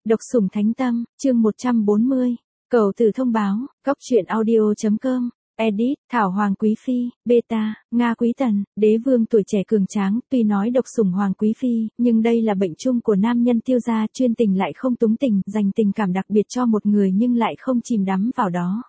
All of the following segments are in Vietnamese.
Độc sủng thánh tâm, chương 140. Cầu từ thông báo, góc truyện audio.com. Edit, Thảo Hoàng Quý Phi, Beta, Nga Quý Tần, đế vương tuổi trẻ cường tráng, tuy nói độc sủng Hoàng Quý Phi, nhưng đây là bệnh chung của nam nhân tiêu gia, chuyên tình lại không túng tình, dành tình cảm đặc biệt cho một người nhưng lại không chìm đắm vào đó.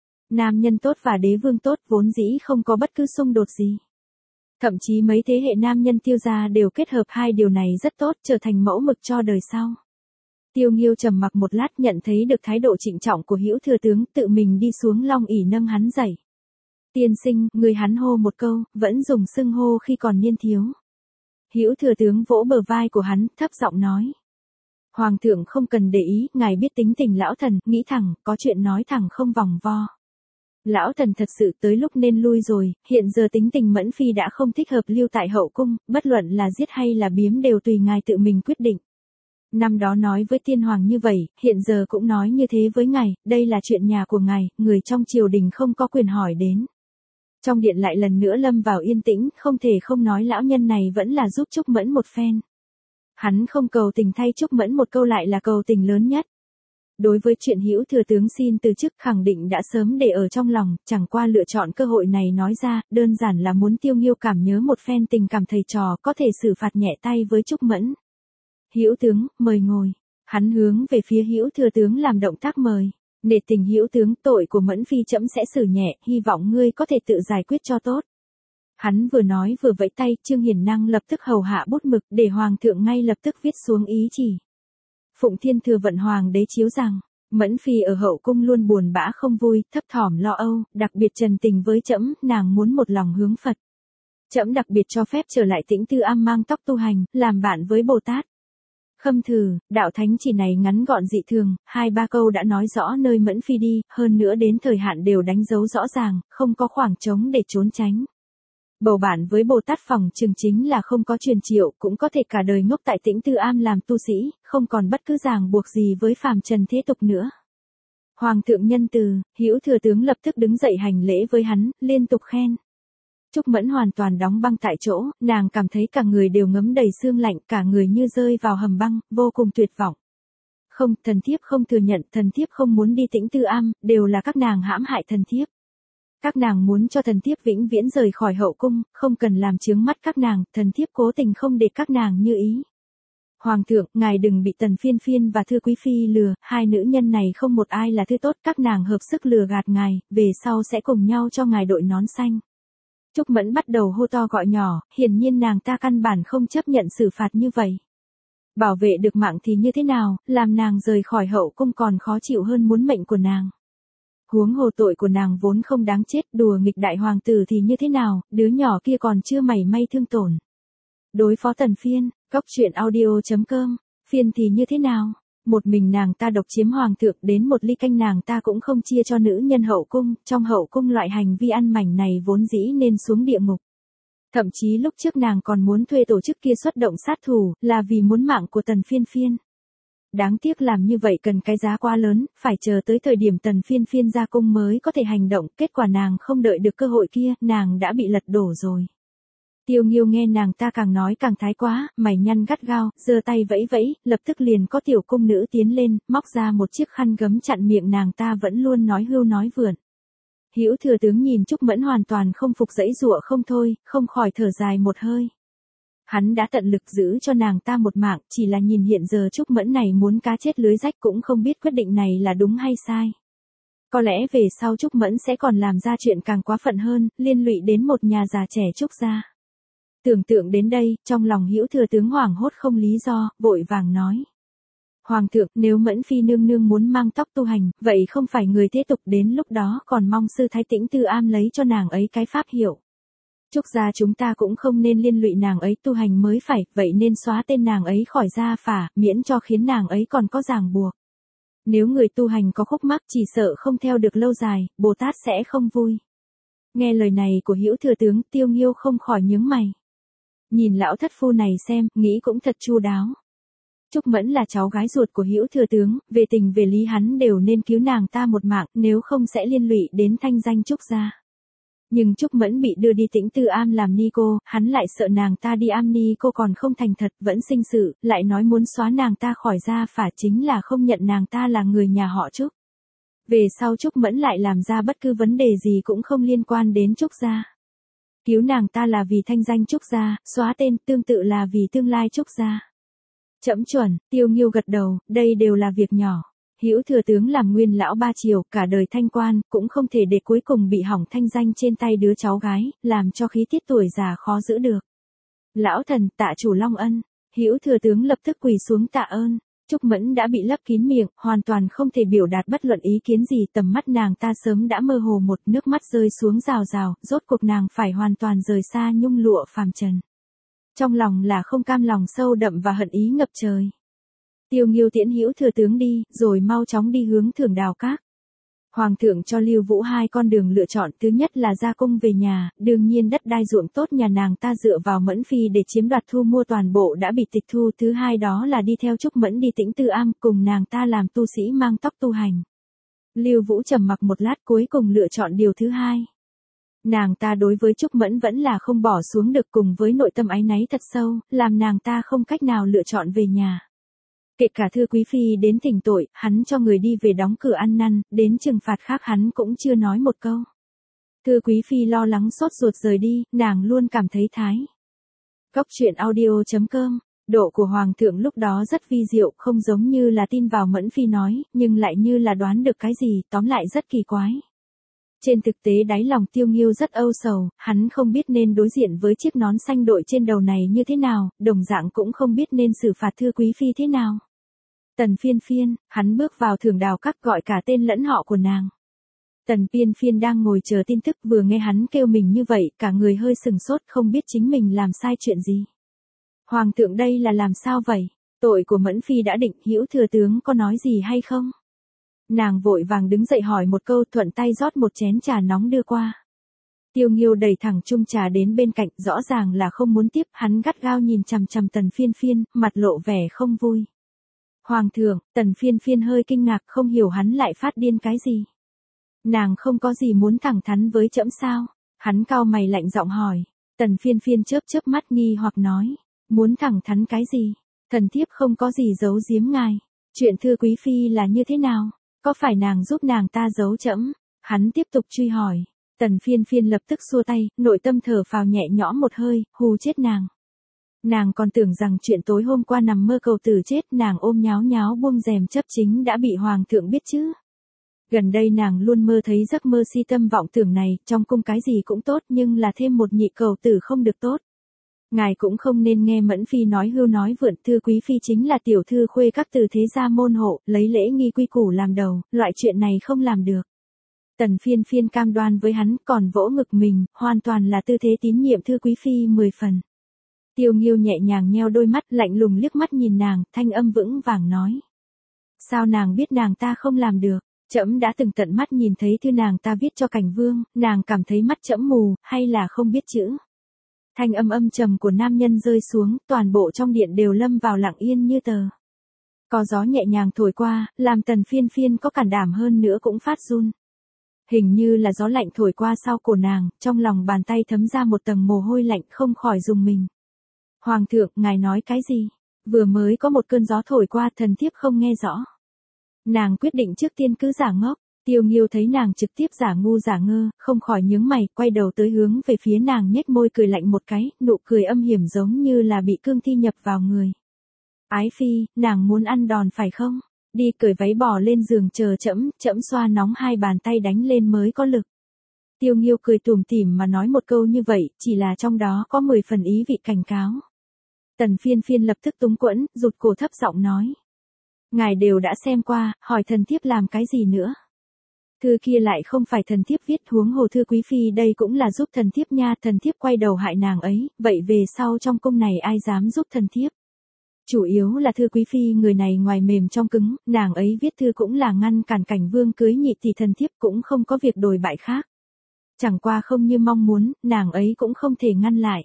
Nam nhân tốt và đế vương tốt vốn dĩ không có bất cứ xung đột gì. Thậm chí mấy thế hệ nam nhân tiêu gia đều kết hợp hai điều này rất tốt, trở thành mẫu mực cho đời sau. Tiêu Nghiêu trầm mặc một lát, nhận thấy được thái độ trịnh trọng của Hữu thừa tướng, tự mình đi xuống long ỷ nâng hắn dậy. Tiên sinh, người hắn hô một câu, vẫn dùng xưng hô khi còn niên thiếu. Hữu thừa tướng vỗ bờ vai của hắn, thấp giọng nói. Hoàng thượng không cần để ý, ngài biết tính tình lão thần, nghĩ thẳng, có chuyện nói thẳng không vòng vo. Lão thần thật sự tới lúc nên lui rồi, hiện giờ tính tình Mẫn Phi đã không thích hợp lưu tại hậu cung, bất luận là giết hay là biếm đều tùy ngài tự mình quyết định. Năm đó nói với tiên hoàng như vậy, hiện giờ cũng nói như thế với ngài, đây là chuyện nhà của ngài, người trong triều đình không có quyền hỏi đến. Trong điện lại lần nữa lâm vào yên tĩnh, không thể không nói lão nhân này vẫn là giúp Trúc Mẫn một phen. Hắn không cầu tình thay Trúc Mẫn một câu lại là cầu tình lớn nhất. Đối với chuyện Hữu thừa tướng xin từ chức khẳng định đã sớm để ở trong lòng, chẳng qua lựa chọn cơ hội này nói ra, đơn giản là muốn Tiêu Nghiêu cảm nhớ một phen tình cảm thầy trò, có thể xử phạt nhẹ tay với Trúc Mẫn. Hữu tướng, mời ngồi. Hắn hướng về phía Hữu thừa tướng làm động tác mời. Nể tình Hữu tướng, tội của Mẫn Phi trẫm sẽ xử nhẹ, hy vọng ngươi có thể tự giải quyết cho tốt. Hắn vừa nói vừa vẫy tay, Trương Hiển Năng lập tức hầu hạ bút mực để hoàng thượng ngay lập tức viết xuống ý chỉ. Phụng Thiên thừa vận hoàng đế chiếu rằng, Mẫn Phi ở hậu cung luôn buồn bã không vui, thấp thỏm lo âu, đặc biệt trần tình với trẫm, nàng muốn một lòng hướng Phật. Trẫm đặc biệt cho phép trở lại Tĩnh Tư Am mang tóc tu hành, làm bạn với Bồ Tát. Khâm thử, đạo thánh chỉ này ngắn gọn dị thường, 2-3 câu đã nói rõ nơi Mẫn Phi đi, hơn nữa đến thời hạn đều đánh dấu rõ ràng, không có khoảng trống để trốn tránh. Bầu bạn với Bồ Tát phòng trường chính là không có truyền triệu, cũng có thể cả đời ngốc tại Tĩnh Tư Am làm tu sĩ, không còn bất cứ ràng buộc gì với phàm trần thế tục nữa. Hoàng thượng nhân từ, Hữu thừa tướng lập tức đứng dậy hành lễ với hắn, liên tục khen. Trúc Mẫn hoàn toàn đóng băng tại chỗ, nàng cảm thấy cả người đều ngấm đầy sương lạnh, cả người như rơi vào hầm băng, vô cùng tuyệt vọng. Không, thần thiếp không thừa nhận, thần thiếp không muốn đi Tĩnh Tư Am, đều là các nàng hãm hại thần thiếp. Các nàng muốn cho thần thiếp vĩnh viễn rời khỏi hậu cung, không cần làm chướng mắt các nàng, thần thiếp cố tình không để các nàng như ý. Hoàng thượng, ngài đừng bị Tần Phiên Phiên và Thư Quý Phi lừa, hai nữ nhân này không một ai là thứ tốt, các nàng hợp sức lừa gạt ngài, về sau sẽ cùng nhau cho ngài đội nón xanh. Trúc Mẫn bắt đầu hô to gọi nhỏ, hiển nhiên nàng ta căn bản không chấp nhận xử phạt như vậy. Bảo vệ được mạng thì như thế nào, làm nàng rời khỏi hậu cung còn khó chịu hơn muốn mệnh của nàng. Huống hồ tội của nàng vốn không đáng chết, đùa nghịch đại hoàng tử thì như thế nào, đứa nhỏ kia còn chưa mảy may thương tổn. Đối phó Tần Phiên, góc truyện audio.com, Phiên thì như thế nào? Một mình nàng ta độc chiếm hoàng thượng, đến một ly canh nàng ta cũng không chia cho nữ nhân hậu cung, trong hậu cung loại hành vi ăn mảnh này vốn dĩ nên xuống địa ngục. Thậm chí lúc trước nàng còn muốn thuê tổ chức kia xuất động sát thủ, là vì muốn mạng của Tần Phiên Phiên. Đáng tiếc làm như vậy cần cái giá quá lớn, phải chờ tới thời điểm Tần Phiên Phiên ra cung mới có thể hành động, kết quả nàng không đợi được cơ hội kia, nàng đã bị lật đổ rồi. Tiêu Nghiêu nghe nàng ta càng nói càng thái quá, mày nhăn gắt gao, giơ tay vẫy vẫy, lập tức liền có tiểu cung nữ tiến lên, móc ra một chiếc khăn gấm chặn miệng nàng ta vẫn luôn nói hưu nói vượn. Hữu thừa tướng nhìn Trúc Mẫn hoàn toàn không phục giãy giụa không thôi, không khỏi thở dài một hơi. Hắn đã tận lực giữ cho nàng ta một mạng, chỉ là nhìn hiện giờ Trúc Mẫn này muốn cá chết lưới rách cũng không biết quyết định này là đúng hay sai. Có lẽ về sau Trúc Mẫn sẽ còn làm ra chuyện càng quá phận hơn, liên lụy đến một nhà già trẻ Trúc gia. Tưởng tượng đến đây, trong lòng Hữu thừa tướng hoảng hốt không lý do, vội vàng nói. Hoàng thượng, nếu Mẫn Phi nương nương muốn mang tóc tu hành, vậy không phải người thế tục, đến lúc đó còn mong sư thái Tĩnh Tư Am lấy cho nàng ấy cái pháp hiệu. Trúc gia chúng ta cũng không nên liên lụy nàng ấy tu hành mới phải, vậy nên xóa tên nàng ấy khỏi gia phả, miễn cho khiến nàng ấy còn có ràng buộc. Nếu người tu hành có khúc mắc chỉ sợ không theo được lâu dài, Bồ Tát sẽ không vui. Nghe lời này của Hữu thừa tướng, Tiêu Nghiêu không khỏi nhướng mày. Nhìn lão thất phu này xem, nghĩ cũng thật chu đáo. Trúc Mẫn là cháu gái ruột của Hữu thừa tướng, về tình về lý hắn đều nên cứu nàng ta một mạng, nếu không sẽ liên lụy đến thanh danh Trúc gia. Nhưng Trúc Mẫn bị đưa đi Tĩnh Tư Am làm ni cô, hắn lại sợ nàng ta đi am ni cô còn không thành thật, vẫn sinh sự, lại nói muốn xóa nàng ta khỏi gia phả, chính là không nhận nàng ta là người nhà họ Trúc. Về sau Trúc Mẫn lại làm ra bất cứ vấn đề gì cũng không liên quan đến Trúc gia. Cứu nàng ta là vì thanh danh Trúc gia, xóa tên tương tự là vì tương lai Trúc gia. Trẫm chuẩn, Tiêu Nghiêu gật đầu, đây đều là việc nhỏ. Hữu thừa tướng làm nguyên lão 3 triều, cả đời thanh quan, cũng không thể để cuối cùng bị hỏng thanh danh trên tay đứa cháu gái, làm cho khí tiết tuổi già khó giữ được. Lão thần tạ chủ long ân, Hữu thừa tướng lập tức quỳ xuống tạ ơn. Trúc Mẫn đã bị lấp kín miệng, hoàn toàn không thể biểu đạt bất luận ý kiến gì, tầm mắt nàng ta sớm đã mơ hồ, một nước mắt rơi xuống rào rào, rốt cuộc nàng phải hoàn toàn rời xa nhung lụa phàm trần. Trong lòng là không cam lòng sâu đậm và hận ý ngập trời. Tiêu Nghiêu tiễn Hữu thừa tướng đi, rồi mau chóng đi hướng Thưởng Đào Các. Hoàng thượng cho Lưu Vũ 2 con đường lựa chọn, thứ nhất là ra cung về nhà, đương nhiên đất đai ruộng tốt nhà nàng ta dựa vào Mẫn Phi để chiếm đoạt thu mua toàn bộ đã bị tịch thu, thứ hai đó là đi theo Trúc Mẫn đi Tĩnh Tư Am, cùng nàng ta làm tu sĩ mang tóc tu hành. Lưu Vũ trầm mặc một lát cuối cùng lựa chọn điều thứ hai. Nàng ta đối với Trúc Mẫn vẫn là không bỏ xuống được, cùng với nội tâm áy náy thật sâu, làm nàng ta không cách nào lựa chọn về nhà. Kể cả Thư Quý Phi đến thỉnh tội, hắn cho người đi về đóng cửa ăn năn, đến trừng phạt khác hắn cũng chưa nói một câu. Thư Quý Phi lo lắng sốt ruột rời đi, nàng luôn cảm thấy thái. Cốc truyện audio.com, độ của Hoàng thượng lúc đó rất vi diệu, không giống như là tin vào Mẫn Phi nói, nhưng lại như là đoán được cái gì, tóm lại rất kỳ quái. Trên thực tế đáy lòng Tiêu Nghiêu rất âu sầu, hắn không biết nên đối diện với chiếc nón xanh đội trên đầu này như thế nào, đồng dạng cũng không biết nên xử phạt Thư Quý Phi thế nào. Tần Phiên Phiên, hắn bước vào Thưởng Đào Các gọi cả tên lẫn họ của nàng. Tần Phiên Phiên đang ngồi chờ tin tức, vừa nghe hắn kêu mình như vậy, cả người hơi sừng sốt, không biết chính mình làm sai chuyện gì. Hoàng thượng đây là làm sao vậy? Tội của Mẫn Phi đã định, Hữu thừa tướng có nói gì hay không? Nàng vội vàng đứng dậy hỏi một câu, thuận tay rót một chén trà nóng đưa qua. Tiêu Nghiêu đẩy thẳng chung trà đến bên cạnh, rõ ràng là không muốn tiếp, hắn gắt gao nhìn chằm chằm Tần Phiên Phiên, mặt lộ vẻ không vui. Hoàng thượng, Tần Phiên Phiên hơi kinh ngạc, không hiểu hắn lại phát điên cái gì. Nàng không có gì muốn thẳng thắn với trẫm sao? Hắn cau mày lạnh giọng hỏi. Tần Phiên Phiên chớp chớp mắt nghi hoặc nói, muốn thẳng thắn cái gì? Thần thiếp không có gì giấu giếm ngài. Chuyện Thư Quý Phi là như thế nào? Có phải nàng giúp nàng ta giấu trẫm? Hắn tiếp tục truy hỏi. Tần Phiên Phiên lập tức xua tay, nội tâm thở phào nhẹ nhõm một hơi, hù chết nàng. Nàng còn tưởng rằng chuyện tối hôm qua nằm mơ cầu tử chết, nàng ôm nháo nháo buông rèm chấp chính đã bị Hoàng thượng biết chứ. Gần đây nàng luôn mơ thấy giấc mơ si tâm vọng tưởng này, trong cung cái gì cũng tốt nhưng là thêm một nhị cầu tử không được tốt. Ngài cũng không nên nghe Mẫn Phi nói hưu nói vượn, Thư Quý Phi chính là tiểu thư khuê các từ thế gia môn hộ, lấy lễ nghi quy củ làm đầu, loại chuyện này không làm được. Tần Phiên Phiên cam đoan với hắn, còn vỗ ngực mình, hoàn toàn là tư thế tín nhiệm Thư Quý Phi 10 phần. Tiêu Nghiêu nhẹ nhàng nheo đôi mắt, lạnh lùng liếc mắt nhìn nàng, thanh âm vững vàng nói. Sao nàng biết nàng ta không làm được? Trẫm đã từng tận mắt nhìn thấy thư nàng ta viết cho Cảnh Vương, nàng cảm thấy mắt trẫm mù, hay là không biết chữ? Thanh âm âm trầm của nam nhân rơi xuống, toàn bộ trong điện đều lâm vào lặng yên như tờ. Có gió nhẹ nhàng thổi qua, làm Tần Phiên Phiên có cản đảm hơn nữa cũng phát run. Hình như là gió lạnh thổi qua sau cổ nàng, trong lòng bàn tay thấm ra một tầng mồ hôi lạnh, không khỏi rùng mình. Hoàng thượng, ngài nói cái gì? Vừa mới có một cơn gió thổi qua, thần thiếp không nghe rõ. Nàng quyết định trước tiên cứ giả ngốc. Tiêu Nghiêu thấy nàng trực tiếp giả ngu giả ngơ, không khỏi nhướng mày, quay đầu tới hướng về phía nàng, nhếch môi cười lạnh một cái, nụ cười âm hiểm giống như là bị cương thi nhập vào người. Ái phi, nàng muốn ăn đòn phải không? Đi cởi váy bò lên giường chờ trẫm, trẫm xoa nóng hai bàn tay đánh lên mới có lực. Tiêu Nghiêu cười tủm tỉm mà nói một câu như vậy, chỉ là trong đó có 10 phần ý vị cảnh cáo. Tần Phiên Phiên lập tức túng quẫn, rụt cổ thấp giọng nói. Ngài đều đã xem qua, hỏi thần thiếp làm cái gì nữa? Thư kia lại không phải thần thiếp viết, huống hồ Thư Quý Phi đây cũng là giúp thần thiếp nha, thần thiếp quay đầu hại nàng ấy, vậy về sau trong cung này ai dám giúp thần thiếp? Chủ yếu là Thư Quý Phi người này ngoài mềm trong cứng, nàng ấy viết thư cũng là ngăn cản Cảnh Vương cưới nhị thì thần thiếp cũng không có việc đồi bại khác. Chẳng qua không như mong muốn, nàng ấy cũng không thể ngăn lại.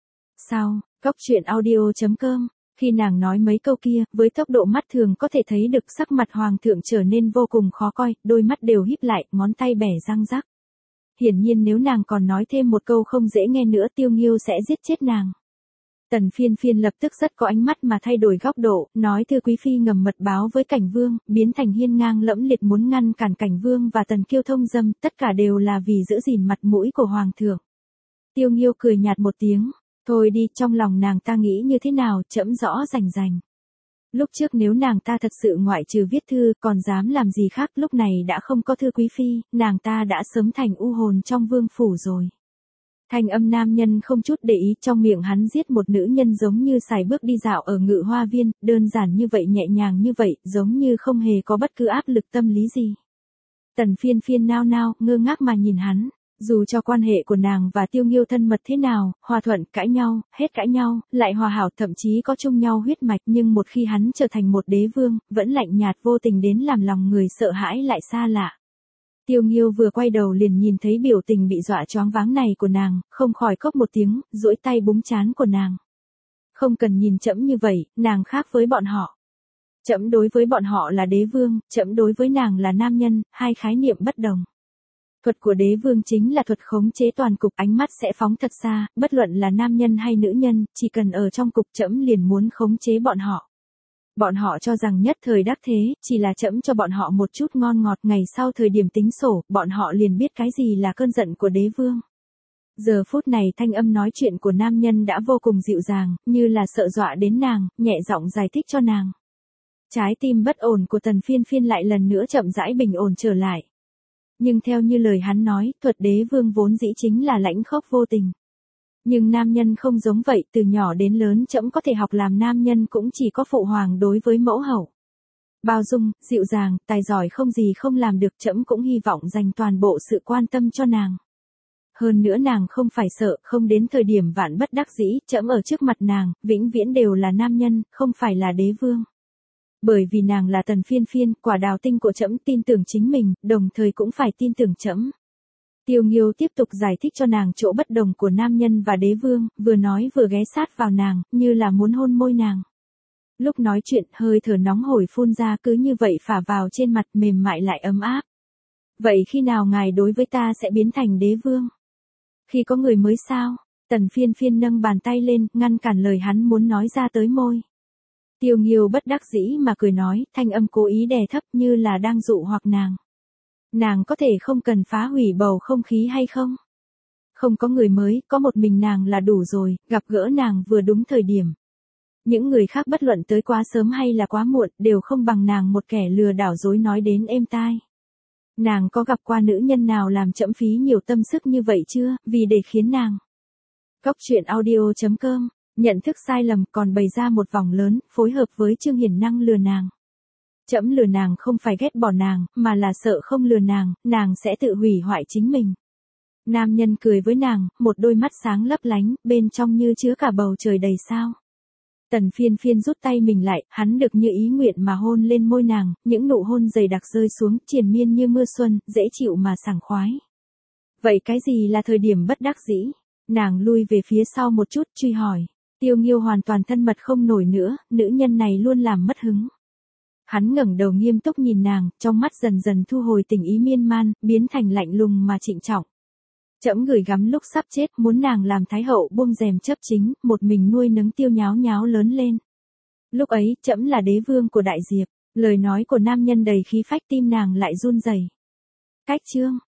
Sao, Cốc truyện audio.com, khi nàng nói mấy câu kia, với tốc độ mắt thường có thể thấy được sắc mặt Hoàng thượng trở nên vô cùng khó coi, đôi mắt đều híp lại, ngón tay bẻ răng rắc. Hiển nhiên nếu nàng còn nói thêm một câu không dễ nghe nữa Tiêu Nghiêu sẽ giết chết nàng. Tần Phiên Phiên lập tức rất có ánh mắt mà thay đổi góc độ, nói Thư Quý Phi ngầm mật báo với Cảnh Vương, biến thành hiên ngang lẫm liệt muốn ngăn cản Cảnh Vương và Tần Kiêu thông dâm, tất cả đều là vì giữ gìn mặt mũi của Hoàng thượng. Tiêu Nghiêu cười nhạt một tiếng, thôi đi, trong lòng nàng ta nghĩ như thế nào, trẫm rõ rành rành. Lúc trước nếu nàng ta thật sự ngoại trừ viết thư còn dám làm gì khác, lúc này đã không có Thư Quý Phi, nàng ta đã sớm thành u hồn trong vương phủ rồi. Thanh âm nam nhân không chút để ý, trong miệng hắn giết một nữ nhân giống như sải bước đi dạo ở Ngự Hoa Viên, đơn giản như vậy, nhẹ nhàng như vậy, giống như không hề có bất cứ áp lực tâm lý gì. Tần Phiên Phiên nao nao, ngơ ngác mà nhìn hắn. Dù cho quan hệ của nàng và Tiêu Nghiêu thân mật thế nào, hòa thuận, cãi nhau, hết cãi nhau, lại hòa hảo, thậm chí có chung nhau huyết mạch, nhưng một khi hắn trở thành một đế vương, vẫn lạnh nhạt vô tình đến làm lòng người sợ hãi lại xa lạ. Tiêu Nghiêu vừa quay đầu liền nhìn thấy biểu tình bị dọa choáng váng này của nàng, không khỏi cốc một tiếng, duỗi tay búng trán của nàng. Không cần nhìn trẫm như vậy, nàng khác với bọn họ. Trẫm đối với bọn họ là đế vương, trẫm đối với nàng là nam nhân, hai khái niệm bất đồng. Thuật của đế vương chính là thuật khống chế toàn cục, ánh mắt sẽ phóng thật xa, bất luận là nam nhân hay nữ nhân, chỉ cần ở trong cục trẫm liền muốn khống chế bọn họ. Bọn họ cho rằng nhất thời đắc thế, chỉ là trẫm cho bọn họ một chút ngon ngọt, ngày sau thời điểm tính sổ, bọn họ liền biết cái gì là cơn giận của đế vương. Giờ phút này thanh âm nói chuyện của nam nhân đã vô cùng dịu dàng, như là sợ dọa đến nàng, nhẹ giọng giải thích cho nàng. Trái tim bất ổn của Tần Phiên Phiên lại lần nữa chậm rãi bình ổn trở lại. Nhưng theo như lời hắn nói, thuật đế vương vốn dĩ chính là lãnh khốc vô tình. Nhưng nam nhân không giống vậy, từ nhỏ đến lớn trẫm có thể học làm nam nhân cũng chỉ có phụ hoàng đối với mẫu hậu. Bao dung, dịu dàng, tài giỏi không gì không làm được, trẫm cũng hy vọng dành toàn bộ sự quan tâm cho nàng. Hơn nữa nàng không phải sợ, không đến thời điểm vạn bất đắc dĩ, trẫm ở trước mặt nàng, vĩnh viễn đều là nam nhân, không phải là đế vương. Bởi vì nàng là Tần Phiên Phiên, quả đào tinh của trẫm, tin tưởng chính mình, đồng thời cũng phải tin tưởng trẫm. Tiêu Nghiêu tiếp tục giải thích cho nàng chỗ bất đồng của nam nhân và đế vương, vừa nói vừa ghé sát vào nàng, như là muốn hôn môi nàng. Lúc nói chuyện, hơi thở nóng hổi phun ra cứ như vậy phả vào trên mặt, mềm mại lại ấm áp. Vậy khi nào ngài đối với ta sẽ biến thành đế vương? Khi có người mới sao? Tần Phiên Phiên nâng bàn tay lên, ngăn cản lời hắn muốn nói ra tới môi. Tiêu Nghiêu bất đắc dĩ mà cười nói, thanh âm cố ý đè thấp như là đang dụ hoặc nàng. Nàng có thể không cần phá hủy bầu không khí hay không? Không có người mới, có một mình nàng là đủ rồi, gặp gỡ nàng vừa đúng thời điểm. Những người khác bất luận tới quá sớm hay là quá muộn, đều không bằng nàng một kẻ lừa đảo dối nói đến êm tai. Nàng có gặp qua nữ nhân nào làm trẫm phí nhiều tâm sức như vậy chưa, vì để khiến nàng. Góc.audio.com, nhận thức sai lầm còn bày ra một vòng lớn, phối hợp với Trương Hiển Năng lừa nàng. Trẫm lừa nàng không phải ghét bỏ nàng, mà là sợ không lừa nàng sẽ tự hủy hoại chính mình. Nam nhân cười với nàng, một đôi mắt sáng lấp lánh, bên trong như chứa cả bầu trời đầy sao. Tần Phiên Phiên rút tay mình lại, hắn được như ý nguyện mà hôn lên môi nàng, những nụ hôn dày đặc rơi xuống, triền miên như mưa xuân, dễ chịu mà sảng khoái. Vậy cái gì là thời điểm bất đắc dĩ? Nàng lui về phía sau một chút, truy hỏi. Tiêu Nghiêu hoàn toàn thân mật không nổi nữa, nữ nhân này luôn làm mất hứng. Hắn ngẩng đầu nghiêm túc nhìn nàng, trong mắt dần dần thu hồi tình ý miên man, biến thành lạnh lùng mà trịnh trọng. Trẫm gửi gắm lúc sắp chết, muốn nàng làm thái hậu buông rèm chấp chính, một mình nuôi nấng Tiêu nháo nháo lớn lên. Lúc ấy, trẫm là đế vương của Đại Diệp, lời nói của nam nhân đầy khí phách, tim nàng lại run rẩy. Cách chương